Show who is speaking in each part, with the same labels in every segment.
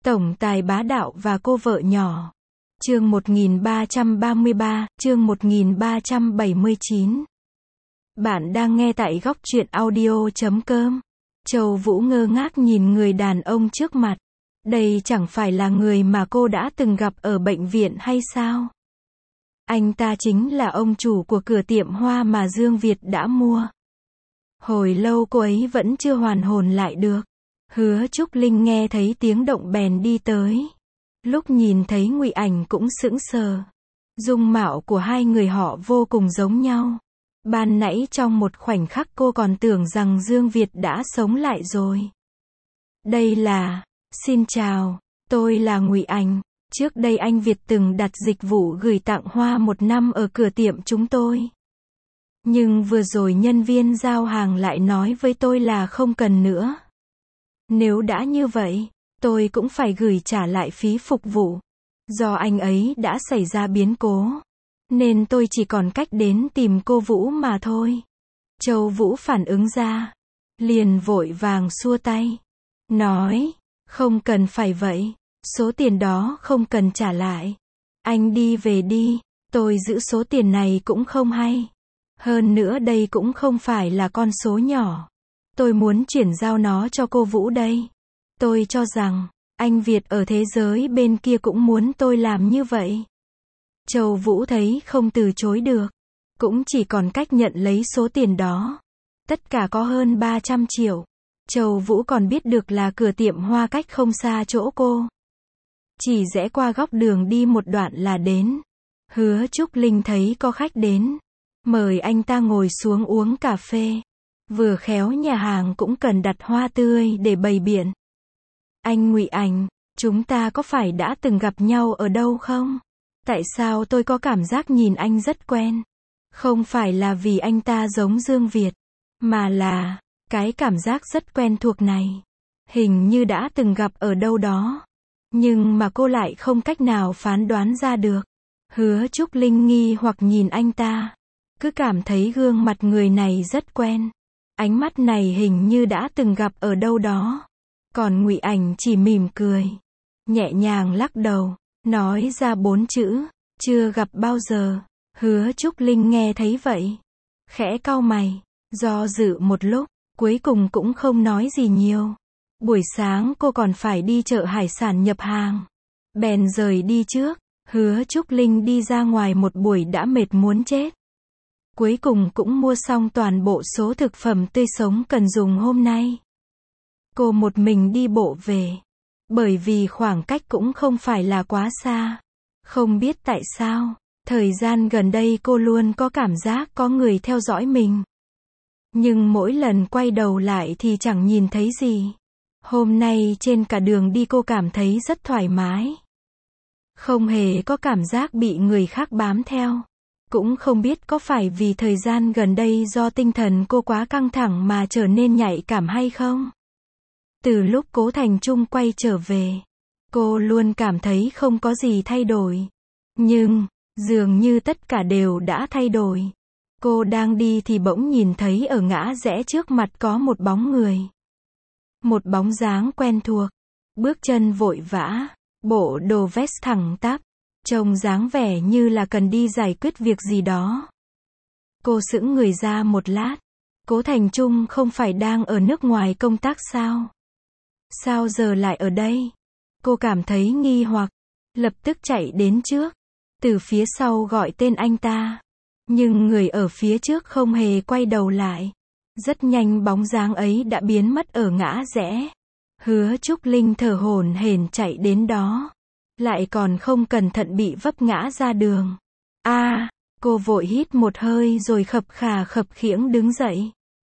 Speaker 1: Tổng tài bá đạo và cô vợ nhỏ. Chương 1333, chương 1379. Bạn đang nghe tại góc truyện audio.com. Châu Vũ ngơ ngác nhìn người đàn ông trước mặt. Đây chẳng phải là người mà cô đã từng gặp ở bệnh viện hay sao? Anh ta chính là ông chủ của cửa tiệm hoa mà Dương Việt đã mua. Hồi lâu cô ấy vẫn chưa hoàn hồn lại được. Hứa Trúc Linh nghe thấy tiếng động bèn đi tới. Lúc nhìn thấy Ngụy Ảnh cũng sững sờ. Dung mạo của hai người họ vô cùng giống nhau. Ban nãy trong một khoảnh khắc cô còn tưởng rằng Dương Việt đã sống lại rồi. Đây là... Xin chào, tôi là Ngụy Ảnh. Trước đây anh Việt từng đặt dịch vụ gửi tặng hoa 1 năm ở cửa tiệm chúng tôi. Nhưng vừa rồi nhân viên giao hàng lại nói với tôi là không cần nữa. Nếu đã như vậy, tôi cũng phải gửi trả lại phí phục vụ. Do anh ấy đã xảy ra biến cố, nên tôi chỉ còn cách đến tìm cô Vũ mà thôi. Châu Vũ phản ứng ra, liền vội vàng xua tay, nói, không cần phải vậy, số tiền đó không cần trả lại. Anh đi về đi, tôi giữ số tiền này cũng không hay. Hơn nữa đây cũng không phải là con số nhỏ. Tôi muốn chuyển giao nó cho cô Vũ đây. Tôi cho rằng, anh Việt ở thế giới bên kia cũng muốn tôi làm như vậy. Châu Vũ thấy không từ chối được. Cũng chỉ còn cách nhận lấy số tiền đó. Tất cả có hơn 300 triệu. Châu Vũ còn biết được là cửa tiệm hoa cách không xa chỗ cô. Chỉ rẽ qua góc đường đi một đoạn là đến. Hứa Trúc Linh thấy có khách đến. Mời anh ta ngồi xuống uống cà phê. Vừa khéo nhà hàng cũng cần đặt hoa tươi để bày biện. Anh Ngụy Ảnh, chúng ta có phải đã từng gặp nhau ở đâu không? Tại sao tôi có cảm giác nhìn anh rất quen? Không phải là vì anh ta giống Dương Việt, mà là, cái cảm giác rất quen thuộc này. Hình như đã từng gặp ở đâu đó. Nhưng mà cô lại không cách nào phán đoán ra được. Hứa Trúc Linh nghi hoặc nhìn anh ta. Cứ cảm thấy gương mặt người này rất quen. Ánh mắt này hình như đã từng gặp ở đâu đó. Còn Ngụy Ảnh chỉ mỉm cười, nhẹ nhàng lắc đầu, nói ra 4 chữ, chưa gặp bao giờ. Hứa Trúc Linh nghe thấy vậy, khẽ cau mày, do dự một lúc, cuối cùng cũng không nói gì nhiều. Buổi sáng cô còn phải đi chợ hải sản nhập hàng, bèn rời đi trước. Hứa Trúc Linh đi ra ngoài một buổi đã mệt muốn chết. Cuối cùng cũng mua xong toàn bộ số thực phẩm tươi sống cần dùng hôm nay. Cô một mình đi bộ về. Bởi vì khoảng cách cũng không phải là quá xa. Không biết tại sao, thời gian gần đây cô luôn có cảm giác có người theo dõi mình. Nhưng mỗi lần quay đầu lại thì chẳng nhìn thấy gì. Hôm nay trên cả đường đi cô cảm thấy rất thoải mái. Không hề có cảm giác bị người khác bám theo. Cũng không biết có phải vì thời gian gần đây do tinh thần cô quá căng thẳng mà trở nên nhạy cảm hay không? Từ lúc Cố Thành Trung quay trở về, cô luôn cảm thấy không có gì thay đổi. Nhưng, dường như tất cả đều đã thay đổi. Cô đang đi thì bỗng nhìn thấy ở ngã rẽ trước mặt có một bóng người. Một bóng dáng quen thuộc. Bước chân vội vã, bộ đồ vest thẳng tắp. Trông dáng vẻ như là cần đi giải quyết việc gì đó. Cô sững người ra một lát. Cố Thành Trung không phải đang ở nước ngoài công tác sao? Sao giờ lại ở đây? Cô cảm thấy nghi hoặc, lập tức chạy đến trước. Từ phía sau gọi tên anh ta. Nhưng người ở phía trước không hề quay đầu lại. Rất nhanh bóng dáng ấy đã biến mất ở ngã rẽ. Hứa Trúc Linh thở hổn hển chạy đến đó. Lại còn không cẩn thận bị vấp ngã ra đường. Cô vội hít một hơi rồi khập khiễng đứng dậy.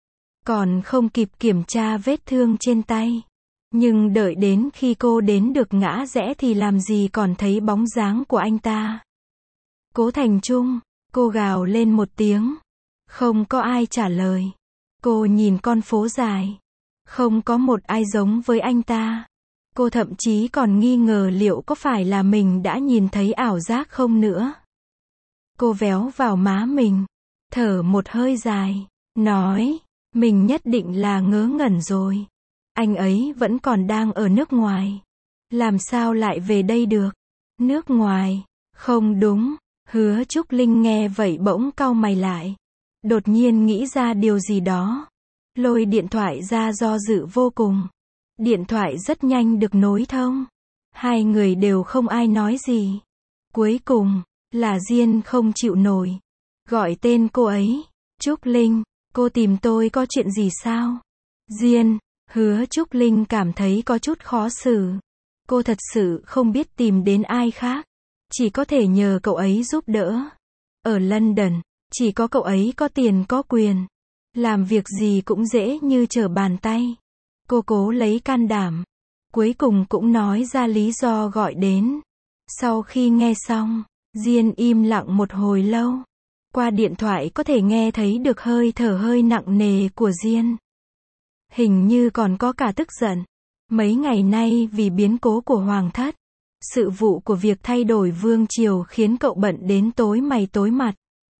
Speaker 1: Còn không kịp kiểm tra vết thương trên tay. Nhưng đợi đến khi cô đến được ngã rẽ thì làm gì còn thấy bóng dáng của anh ta. Cố Thành Trung, cô gào lên một tiếng. Không có ai trả lời. Cô nhìn con phố dài. Không có một ai giống với anh ta. Cô thậm chí còn nghi ngờ liệu có phải là mình đã nhìn thấy ảo giác không nữa. Cô véo vào má mình, thở một hơi dài, nói, mình nhất định là ngớ ngẩn rồi. Anh ấy vẫn còn đang ở nước ngoài. Làm sao lại về đây được? Nước ngoài. Không đúng. Hứa Trúc Linh nghe vậy bỗng cau mày lại. Đột nhiên nghĩ ra điều gì đó. Lôi điện thoại ra do dự vô cùng. Điện thoại rất nhanh được nối thông. Hai người đều không ai nói gì. Cuối cùng, là Diên không chịu nổi. Gọi tên cô ấy. Trúc Linh, cô tìm tôi có chuyện gì sao? Diên, Hứa Trúc Linh cảm thấy có chút khó xử. Cô thật sự không biết tìm đến ai khác. Chỉ có thể nhờ cậu ấy giúp đỡ. Ở London, chỉ có cậu ấy có tiền có quyền. Làm việc gì cũng dễ như trở bàn tay. Cô cố lấy can đảm. Cuối cùng cũng nói ra lý do gọi đến. Sau khi nghe xong, Diên im lặng một hồi lâu. Qua điện thoại có thể nghe thấy được hơi thở hơi nặng nề của Diên. Hình như còn có cả tức giận. Mấy ngày nay vì biến cố của Hoàng thất, sự vụ của việc thay đổi vương triều khiến cậu bận đến tối mày tối mặt.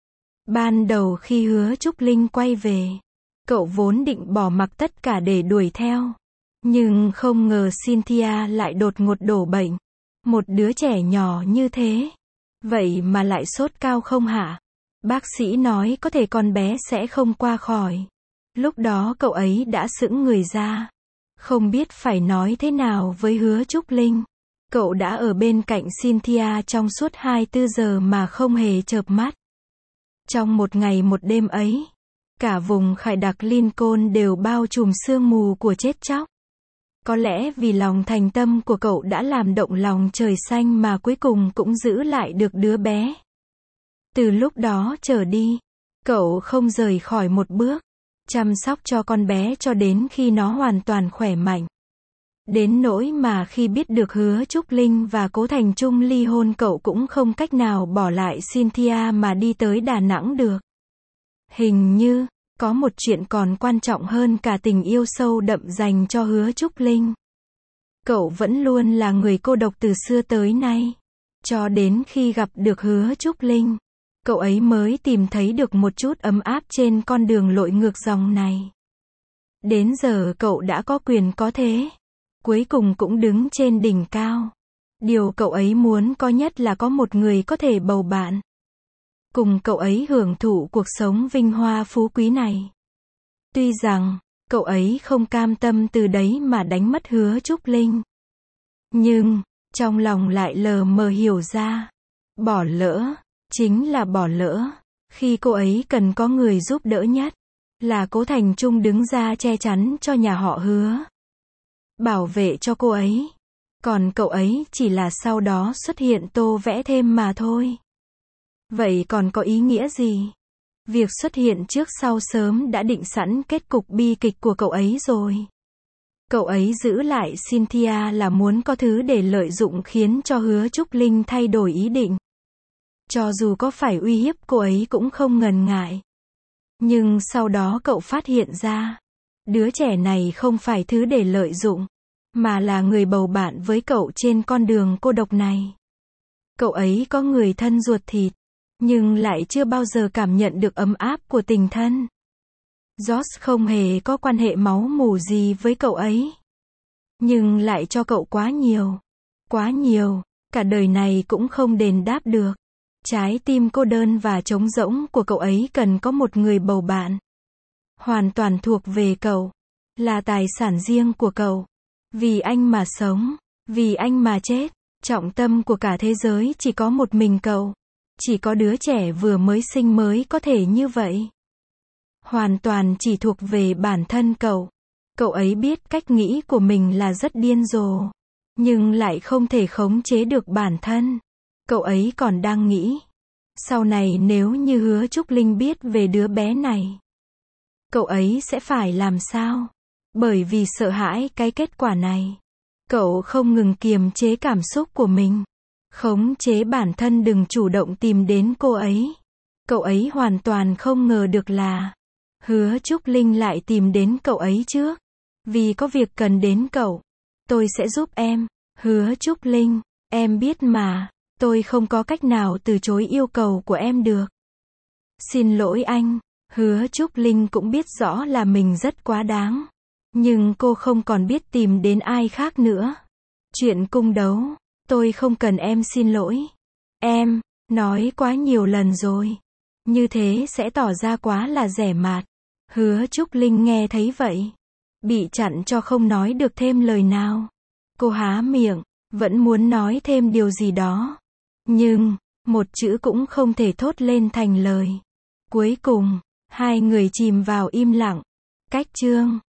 Speaker 1: Ban đầu khi Hứa Trúc Linh quay về, cậu vốn định bỏ mặc tất cả để đuổi theo. Nhưng không ngờ Cynthia lại đột ngột đổ bệnh. Một đứa trẻ nhỏ như thế. Vậy mà lại sốt cao không hả? Bác sĩ nói có thể con bé sẽ không qua khỏi. Lúc đó cậu ấy đã sững người ra. Không biết phải nói thế nào với Hứa Trúc Linh. Cậu đã ở bên cạnh Cynthia trong suốt 24 giờ mà không hề chợp mắt. Trong một ngày một đêm ấy, cả vùng khải đặc Lincoln đều bao trùm sương mù của chết chóc. Có lẽ vì lòng thành tâm của cậu đã làm động lòng trời xanh mà cuối cùng cũng giữ lại được đứa bé. Từ lúc đó trở đi, cậu không rời khỏi một bước, chăm sóc cho con bé cho đến khi nó hoàn toàn khỏe mạnh. Đến nỗi mà khi biết được Hứa Trúc Linh và Cố Thành Trung ly hôn cậu cũng không cách nào bỏ lại Cynthia mà đi tới Đà Nẵng được. Hình như, có một chuyện còn quan trọng hơn cả tình yêu sâu đậm dành cho Hứa Trúc Linh. Cậu vẫn luôn là người cô độc từ xưa tới nay. Cho đến khi gặp được Hứa Trúc Linh, cậu ấy mới tìm thấy được một chút ấm áp trên con đường lội ngược dòng này. Đến giờ cậu đã có quyền có thế. Cuối cùng cũng đứng trên đỉnh cao. Điều cậu ấy muốn có nhất là có một người có thể bầu bạn. Cùng cậu ấy hưởng thụ cuộc sống vinh hoa phú quý này. Tuy rằng, cậu ấy không cam tâm từ đấy mà đánh mất Hứa Trúc Linh. Nhưng, trong lòng lại lờ mờ hiểu ra. Bỏ lỡ, chính là bỏ lỡ. Khi cô ấy cần có người giúp đỡ nhất, là Cố Thành Trung đứng ra che chắn cho nhà họ Hứa. Bảo vệ cho cô ấy. Còn cậu ấy chỉ là sau đó xuất hiện tô vẽ thêm mà thôi. Vậy còn có ý nghĩa gì? Việc xuất hiện trước sau sớm đã định sẵn kết cục bi kịch của cậu ấy rồi. Cậu ấy giữ lại Cynthia là muốn có thứ để lợi dụng khiến cho Hứa Trúc Linh thay đổi ý định. Cho dù có phải uy hiếp cô ấy cũng không ngần ngại. Nhưng sau đó cậu phát hiện ra, đứa trẻ này không phải thứ để lợi dụng, mà là người bầu bạn với cậu trên con đường cô độc này. Cậu ấy có người thân ruột thịt, nhưng lại chưa bao giờ cảm nhận được ấm áp của tình thân. George không hề có quan hệ máu mủ gì với cậu ấy, nhưng lại cho cậu quá nhiều, cả đời này cũng không đền đáp được. Trái tim cô đơn và trống rỗng của cậu ấy cần có một người bầu bạn. Hoàn toàn thuộc về cậu, là tài sản riêng của cậu. Vì anh mà sống, vì anh mà chết, trọng tâm của cả thế giới chỉ có một mình cậu. Chỉ có đứa trẻ vừa mới sinh mới có thể như vậy. Hoàn toàn chỉ thuộc về bản thân cậu. Cậu ấy biết cách nghĩ của mình là rất điên rồ, nhưng lại không thể khống chế được bản thân. Cậu ấy còn đang nghĩ, sau này nếu như Hứa Trúc Linh biết về đứa bé này, cậu ấy sẽ phải làm sao? Bởi vì sợ hãi cái kết quả này, cậu không ngừng kiềm chế cảm xúc của mình, khống chế bản thân đừng chủ động tìm đến cô ấy. Cậu ấy hoàn toàn không ngờ được là Hứa Trúc Linh lại tìm đến cậu ấy trước, vì có việc cần đến cậu. Tôi sẽ giúp em, Hứa Trúc Linh, em biết mà, tôi không có cách nào từ chối yêu cầu của em được. Xin lỗi anh. Hứa Trúc Linh cũng biết rõ là mình rất quá đáng, nhưng cô không còn biết tìm đến ai khác nữa. Chuyện cung đấu. Tôi không cần em xin lỗi. Em, nói quá nhiều lần rồi. Như thế sẽ tỏ ra quá là rẻ mạt. Hứa Trúc Linh nghe thấy vậy. Bị chặn cho không nói được thêm lời nào. Cô há miệng, vẫn muốn nói thêm điều gì đó. Nhưng, một chữ cũng không thể thốt lên thành lời. Cuối cùng, hai người chìm vào im lặng. Cách chương